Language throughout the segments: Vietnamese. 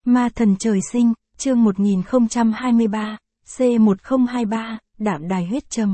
Ma thần trời sinh, chương 1023, C1023, Đạm đài huyết trầm.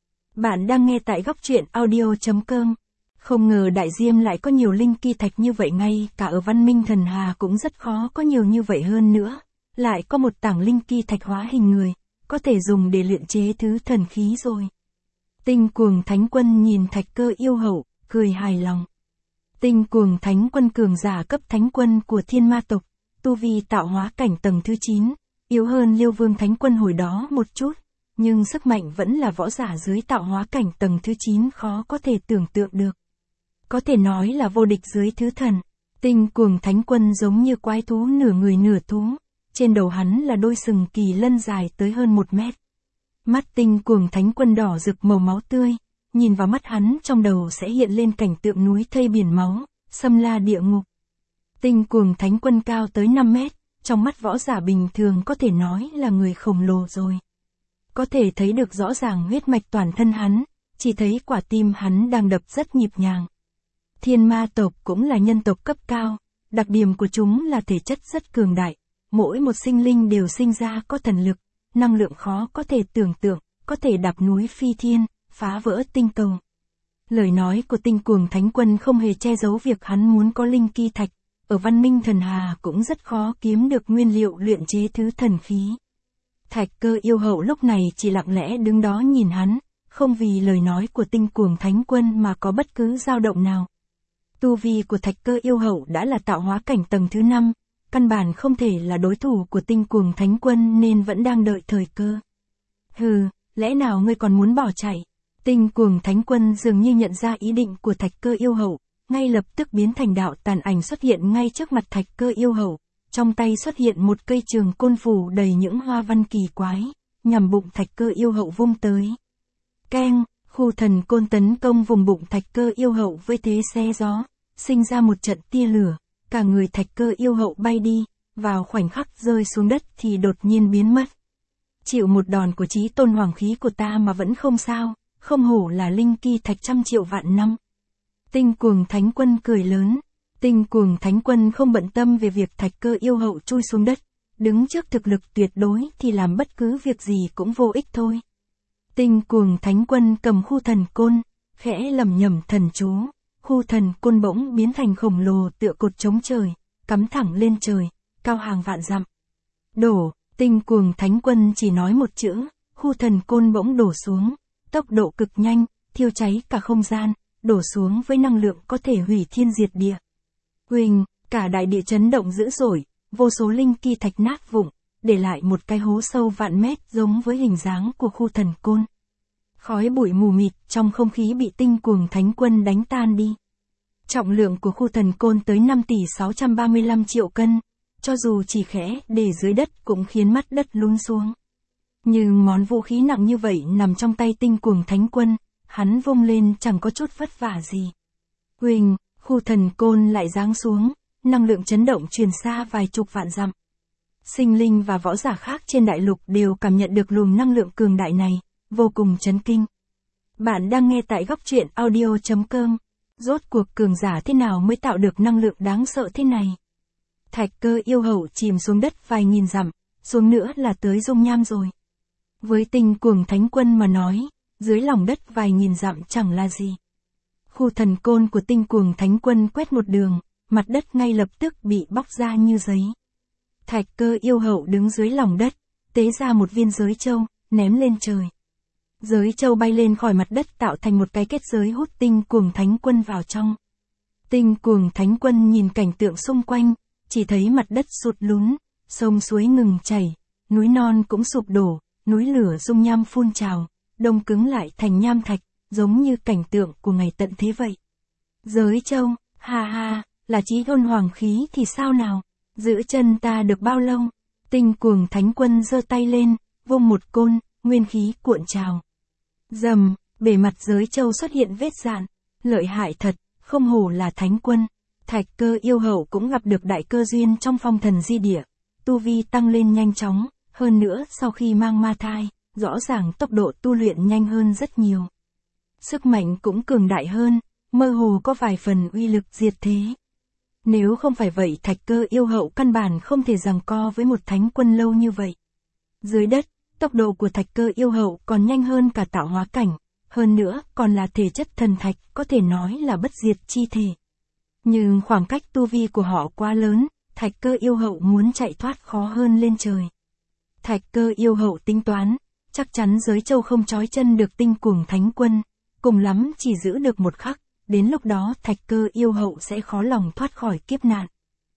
Bạn đang nghe tại góc truyện audio.com. Không ngờ đại diêm lại có nhiều linh ki thạch như vậy, ngay cả ở văn minh thần hà cũng rất khó có nhiều như vậy, hơn nữa. Lại có một tảng linh ki thạch hóa hình người, có thể dùng để luyện chế thứ thần khí rồi. Tinh cuồng thánh quân nhìn thạch cơ yêu hậu, cười hài lòng. Tinh cuồng thánh quân cường giả cấp thánh quân của thiên ma tộc, tu vi tạo hóa cảnh tầng thứ 9, yếu hơn Liêu Vương thánh quân hồi đó một chút, nhưng sức mạnh vẫn là võ giả dưới tạo hóa cảnh tầng thứ 9, khó có thể tưởng tượng được. Có thể nói là vô địch dưới thứ thần. Tinh cuồng thánh quân giống như quái thú nửa người nửa thú, trên đầu hắn là đôi sừng kỳ lân dài tới hơn 1 mét. Mắt tinh cuồng thánh quân đỏ rực màu máu tươi, nhìn vào mắt hắn trong đầu sẽ hiện lên cảnh tượng núi thây biển máu, xâm la địa ngục. Tinh cuồng thánh quân cao tới 5 mét, trong mắt võ giả bình thường có thể nói là người khổng lồ rồi. Có thể thấy được rõ ràng huyết mạch toàn thân hắn, chỉ thấy quả tim hắn đang đập rất nhịp nhàng. Thiên ma tộc cũng là nhân tộc cấp cao, đặc điểm của chúng là thể chất rất cường đại, mỗi một sinh linh đều sinh ra có thần lực, năng lượng khó có thể tưởng tượng, có thể đạp núi phi thiên, phá vỡ tinh cầu. Lời nói của tinh cuồng thánh quân không hề che giấu việc hắn muốn có linh ki thạch, ở văn minh thần hà cũng rất khó kiếm được nguyên liệu luyện chế thứ thần khí. Thạch cơ yêu hậu lúc này chỉ lặng lẽ đứng đó nhìn hắn, không vì lời nói của tinh cuồng thánh quân mà có bất cứ dao động nào. Tu vi của thạch cơ yêu hậu đã là tạo hóa cảnh tầng thứ 5, căn bản không thể là đối thủ của tinh cuồng thánh quân nên vẫn đang đợi thời cơ. Hừ, lẽ nào ngươi còn muốn bỏ chạy? Tinh cuồng thánh quân dường như nhận ra ý định của thạch cơ yêu hậu, ngay lập tức biến thành đạo tàn ảnh xuất hiện ngay trước mặt thạch cơ yêu hậu, trong tay xuất hiện một cây trường côn phủ đầy những hoa văn kỳ quái, nhằm bụng thạch cơ yêu hậu vung tới. Keng, khu thần côn tấn công vùng bụng thạch cơ yêu hậu với thế xé gió, sinh ra một trận tia lửa, cả người thạch cơ yêu hậu bay đi, vào khoảnh khắc rơi xuống đất thì đột nhiên biến mất. Chịu một đòn của chí tôn hoàng khí của ta mà vẫn không sao, không hổ là linh ki thạch 100 triệu vạn năm. Tinh cuồng thánh quân cười lớn. Tinh cuồng thánh quân không bận tâm về việc thạch cơ yêu hậu chui xuống đất, đứng trước thực lực tuyệt đối thì làm bất cứ việc gì cũng vô ích thôi. Tinh cuồng thánh quân cầm khu thần côn, khẽ lẩm nhẩm thần chú, khu thần côn bỗng biến thành khổng lồ tựa cột chống trời, cắm thẳng lên trời, cao hàng vạn dặm. Đổ, tinh cuồng thánh quân chỉ nói một chữ, khu thần côn bỗng đổ xuống, tốc độ cực nhanh, thiêu cháy cả không gian, đổ xuống với năng lượng có thể hủy thiên diệt địa. Huỳnh, cả đại địa chấn động dữ dội, vô số linh ki thạch nát vụn, để lại một cái hố sâu vạn mét giống với hình dáng của khu thần côn. Khói bụi mù mịt trong không khí bị tinh cuồng thánh quân đánh tan đi. Trọng lượng của khu thần côn tới 5 tỷ 635 triệu cân, cho dù chỉ khẽ để dưới đất cũng khiến mắt đất lún xuống. Nhưng món vũ khí nặng như vậy nằm trong tay tinh cuồng thánh quân, hắn vung lên chẳng có chút vất vả gì. Huỳnh, khu thần côn lại giáng xuống, năng lượng chấn động truyền xa vài chục vạn dặm. Sinh linh và võ giả khác trên đại lục đều cảm nhận được luồng năng lượng cường đại này, vô cùng chấn kinh. Bạn đang nghe tại góc truyện audio.com. Rốt cuộc cường giả thế nào mới tạo được năng lượng đáng sợ thế này? Thạch cơ yêu hậu chìm xuống đất vài nghìn dặm, xuống nữa là tới dung nham rồi. Với tinh cuồng thánh quân mà nói, dưới lòng đất vài nghìn dặm chẳng là gì. Khu thần côn của tinh cuồng thánh quân quét một đường, mặt đất ngay lập tức bị bóc ra như giấy. Thạch cơ yêu hậu đứng dưới lòng đất, tế ra một viên giới châu, ném lên trời. Giới châu bay lên khỏi mặt đất tạo thành một cái kết giới hút tinh cuồng thánh quân vào trong. Tinh cuồng thánh quân nhìn cảnh tượng xung quanh, chỉ thấy mặt đất sụt lún, sông suối ngừng chảy, núi non cũng sụp đổ, núi lửa dung nham phun trào, đông cứng lại thành nham thạch, giống như cảnh tượng của ngày tận thế vậy. Giới châu, ha ha, là chí tôn hoàng khí thì sao nào, giữ chân ta được bao lâu? Tinh cuồng thánh quân giơ tay lên, vung một côn, nguyên khí cuộn trào. Rầm, bề mặt giới châu xuất hiện vết rạn, lợi hại thật, không hổ là thánh quân. Thạch cơ yêu hậu cũng gặp được đại cơ duyên trong phong thần di địa, tu vi tăng lên nhanh chóng, hơn nữa sau khi mang ma thai, rõ ràng tốc độ tu luyện nhanh hơn rất nhiều. Sức mạnh cũng cường đại hơn, mơ hồ có vài phần uy lực diệt thế. Nếu không phải vậy Thạch Cơ yêu hậu căn bản không thể giằng co với một thánh quân lâu như vậy. Dưới đất, tốc độ của Thạch Cơ yêu hậu còn nhanh hơn cả tạo hóa cảnh, hơn nữa còn là thể chất thần thạch, có thể nói là bất diệt chi thể. Nhưng khoảng cách tu vi của họ quá lớn, Thạch Cơ yêu hậu muốn chạy thoát khó hơn lên trời. Thạch Cơ yêu hậu tính toán, chắc chắn giới châu không trói chân được tinh cuồng thánh quân, cùng lắm chỉ giữ được một khắc, đến lúc đó Thạch Cơ yêu hậu sẽ khó lòng thoát khỏi kiếp nạn.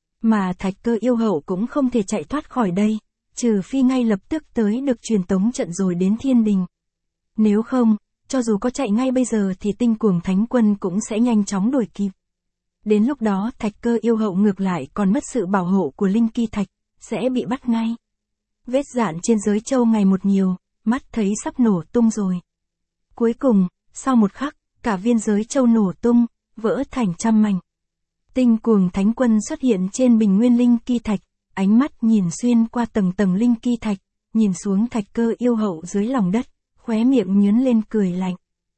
Mà Thạch Cơ yêu hậu cũng không thể chạy thoát khỏi đây, trừ phi ngay lập tức tới được truyền tống trận rồi đến thiên đình. Nếu không, cho dù có chạy ngay bây giờ thì tinh cuồng thánh quân cũng sẽ nhanh chóng đuổi kịp. Đến lúc đó Thạch Cơ yêu hậu ngược lại còn mất sự bảo hộ của linh kỳ thạch, sẽ bị bắt ngay. Vết dạn trên giới châu ngày một nhiều, mắt thấy sắp nổ tung rồi. Cuối cùng, sau một khắc, cả viên giới châu nổ tung, vỡ thành trăm mảnh. Tinh cuồng thánh quân xuất hiện trên bình nguyên linh kỳ thạch, ánh mắt nhìn xuyên qua tầng tầng linh kỳ thạch, nhìn xuống Thạch Cơ yêu hậu dưới lòng đất, khóe miệng nhướng lên cười lạnh.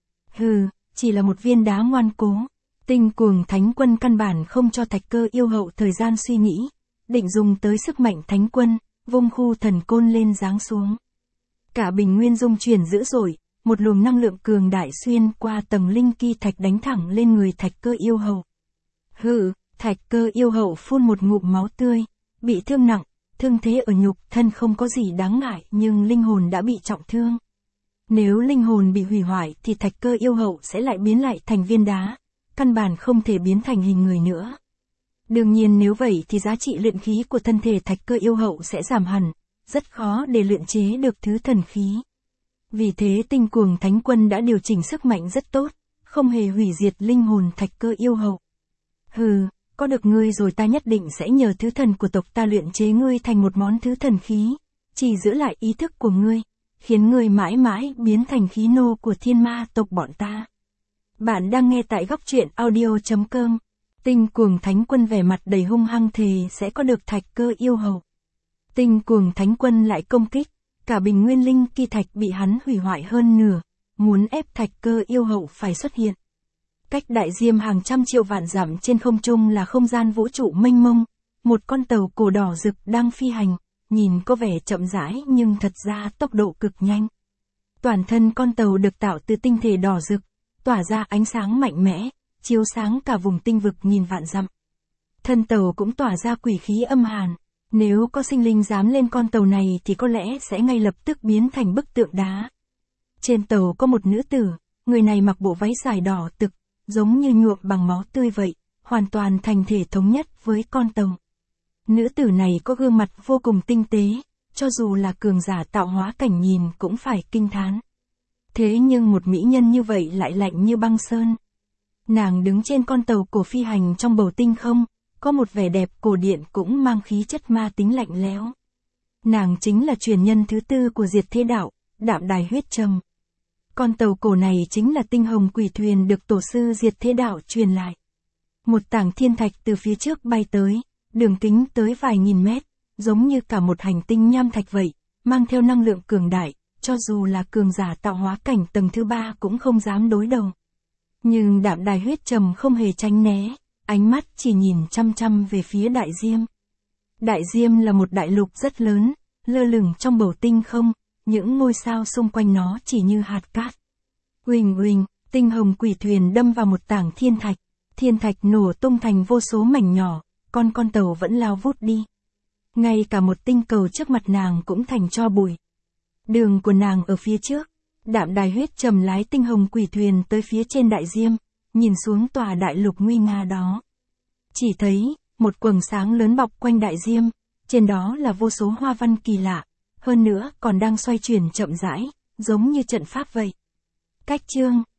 Hừ, chỉ là một viên đá ngoan cố. Tinh cuồng thánh quân căn bản không cho Thạch Cơ yêu hậu thời gian suy nghĩ, định dùng tới sức mạnh thánh quân, vung khu thần côn lên giáng xuống. Cả bình nguyên rung chuyển dữ dội, một luồng năng lượng cường đại xuyên qua tầng linh kỳ thạch đánh thẳng lên người Thạch Cơ yêu hậu. Hừ, Thạch Cơ yêu hậu phun một ngụm máu tươi, bị thương nặng, thương thế ở nhục thân không có gì đáng ngại nhưng linh hồn đã bị trọng thương. Nếu linh hồn bị hủy hoại thì Thạch Cơ yêu hậu sẽ lại biến lại thành viên đá, căn bản không thể biến thành hình người nữa. Đương nhiên nếu vậy thì giá trị luyện khí của thân thể Thạch Cơ yêu hậu sẽ giảm hẳn, rất khó để luyện chế được thứ thần khí. Vì thế tinh cuồng thánh quân đã điều chỉnh sức mạnh rất tốt, không hề hủy diệt linh hồn Thạch Cơ yêu hậu. Hừ, có được ngươi rồi ta nhất định sẽ nhờ thứ thần của tộc ta luyện chế ngươi thành một món thứ thần khí, chỉ giữ lại ý thức của ngươi, khiến ngươi mãi mãi biến thành khí nô của thiên ma tộc bọn ta. Bạn đang nghe tại góc truyện audio.com. Tinh cuồng thánh quân vẻ mặt đầy hung hăng thề sẽ có được Thạch Cơ yêu hậu. Tinh cuồng thánh quân lại công kích, cả bình nguyên linh kỳ thạch bị hắn hủy hoại hơn nửa, muốn ép Thạch Cơ yêu hậu phải xuất hiện. Cách đại diêm hàng trăm triệu vạn dặm trên không trung là không gian vũ trụ mênh mông, một con tàu cổ đỏ rực đang phi hành, nhìn có vẻ chậm rãi nhưng thật ra tốc độ cực nhanh. Toàn thân con tàu được tạo từ tinh thể đỏ rực, tỏa ra ánh sáng mạnh mẽ, chiếu sáng cả vùng tinh vực nghìn vạn dặm. Thân tàu cũng tỏa ra quỷ khí âm hàn, nếu có sinh linh dám lên con tàu này thì có lẽ sẽ ngay lập tức biến thành bức tượng đá. Trên tàu có một nữ tử, người này mặc bộ váy dài đỏ tực, giống như nhuộm bằng máu tươi vậy, hoàn toàn thành thể thống nhất với con tàu. Nữ tử này có gương mặt vô cùng tinh tế, cho dù là cường giả tạo hóa cảnh nhìn cũng phải kinh thán. Thế nhưng một mỹ nhân như vậy lại lạnh như băng sơn. Nàng đứng trên con tàu cổ phi hành trong bầu tinh không, có một vẻ đẹp cổ điển cũng mang khí chất ma tính lạnh lẽo. Nàng chính là truyền nhân thứ tư của Diệt Thế Đạo, Đạm Đài Huyết Trầm. Con tàu cổ này chính là tinh hồng quỷ thuyền được tổ sư Diệt Thế Đạo truyền lại. Một tảng thiên thạch từ phía trước bay tới, đường kính tới vài nghìn mét, giống như cả một hành tinh nham thạch vậy, mang theo năng lượng cường đại, cho dù là cường giả tạo hóa cảnh tầng thứ 3 cũng không dám đối đầu. Nhưng Đạm Đài Huyết Trầm không hề tránh né, ánh mắt chỉ nhìn chăm chăm về phía đại diêm. Đại diêm là một đại lục rất lớn, lơ lửng trong bầu tinh không, những ngôi sao xung quanh nó chỉ như hạt cát. Huỳnh huỳnh, tinh hồng quỷ thuyền đâm vào một tảng thiên thạch nổ tung thành vô số mảnh nhỏ, con tàu vẫn lao vút đi. Ngay cả một tinh cầu trước mặt nàng cũng thành tro bụi. Đường của nàng ở phía trước, Đạm Đài Huyết Trầm lái tinh hồng quỷ thuyền tới phía trên đại diêm, nhìn xuống tòa đại lục nguy nga đó. Chỉ thấy, một quầng sáng lớn bọc quanh đại diêm, trên đó là vô số hoa văn kỳ lạ, hơn nữa còn đang xoay chuyển chậm rãi, giống như trận pháp vậy. Cách chương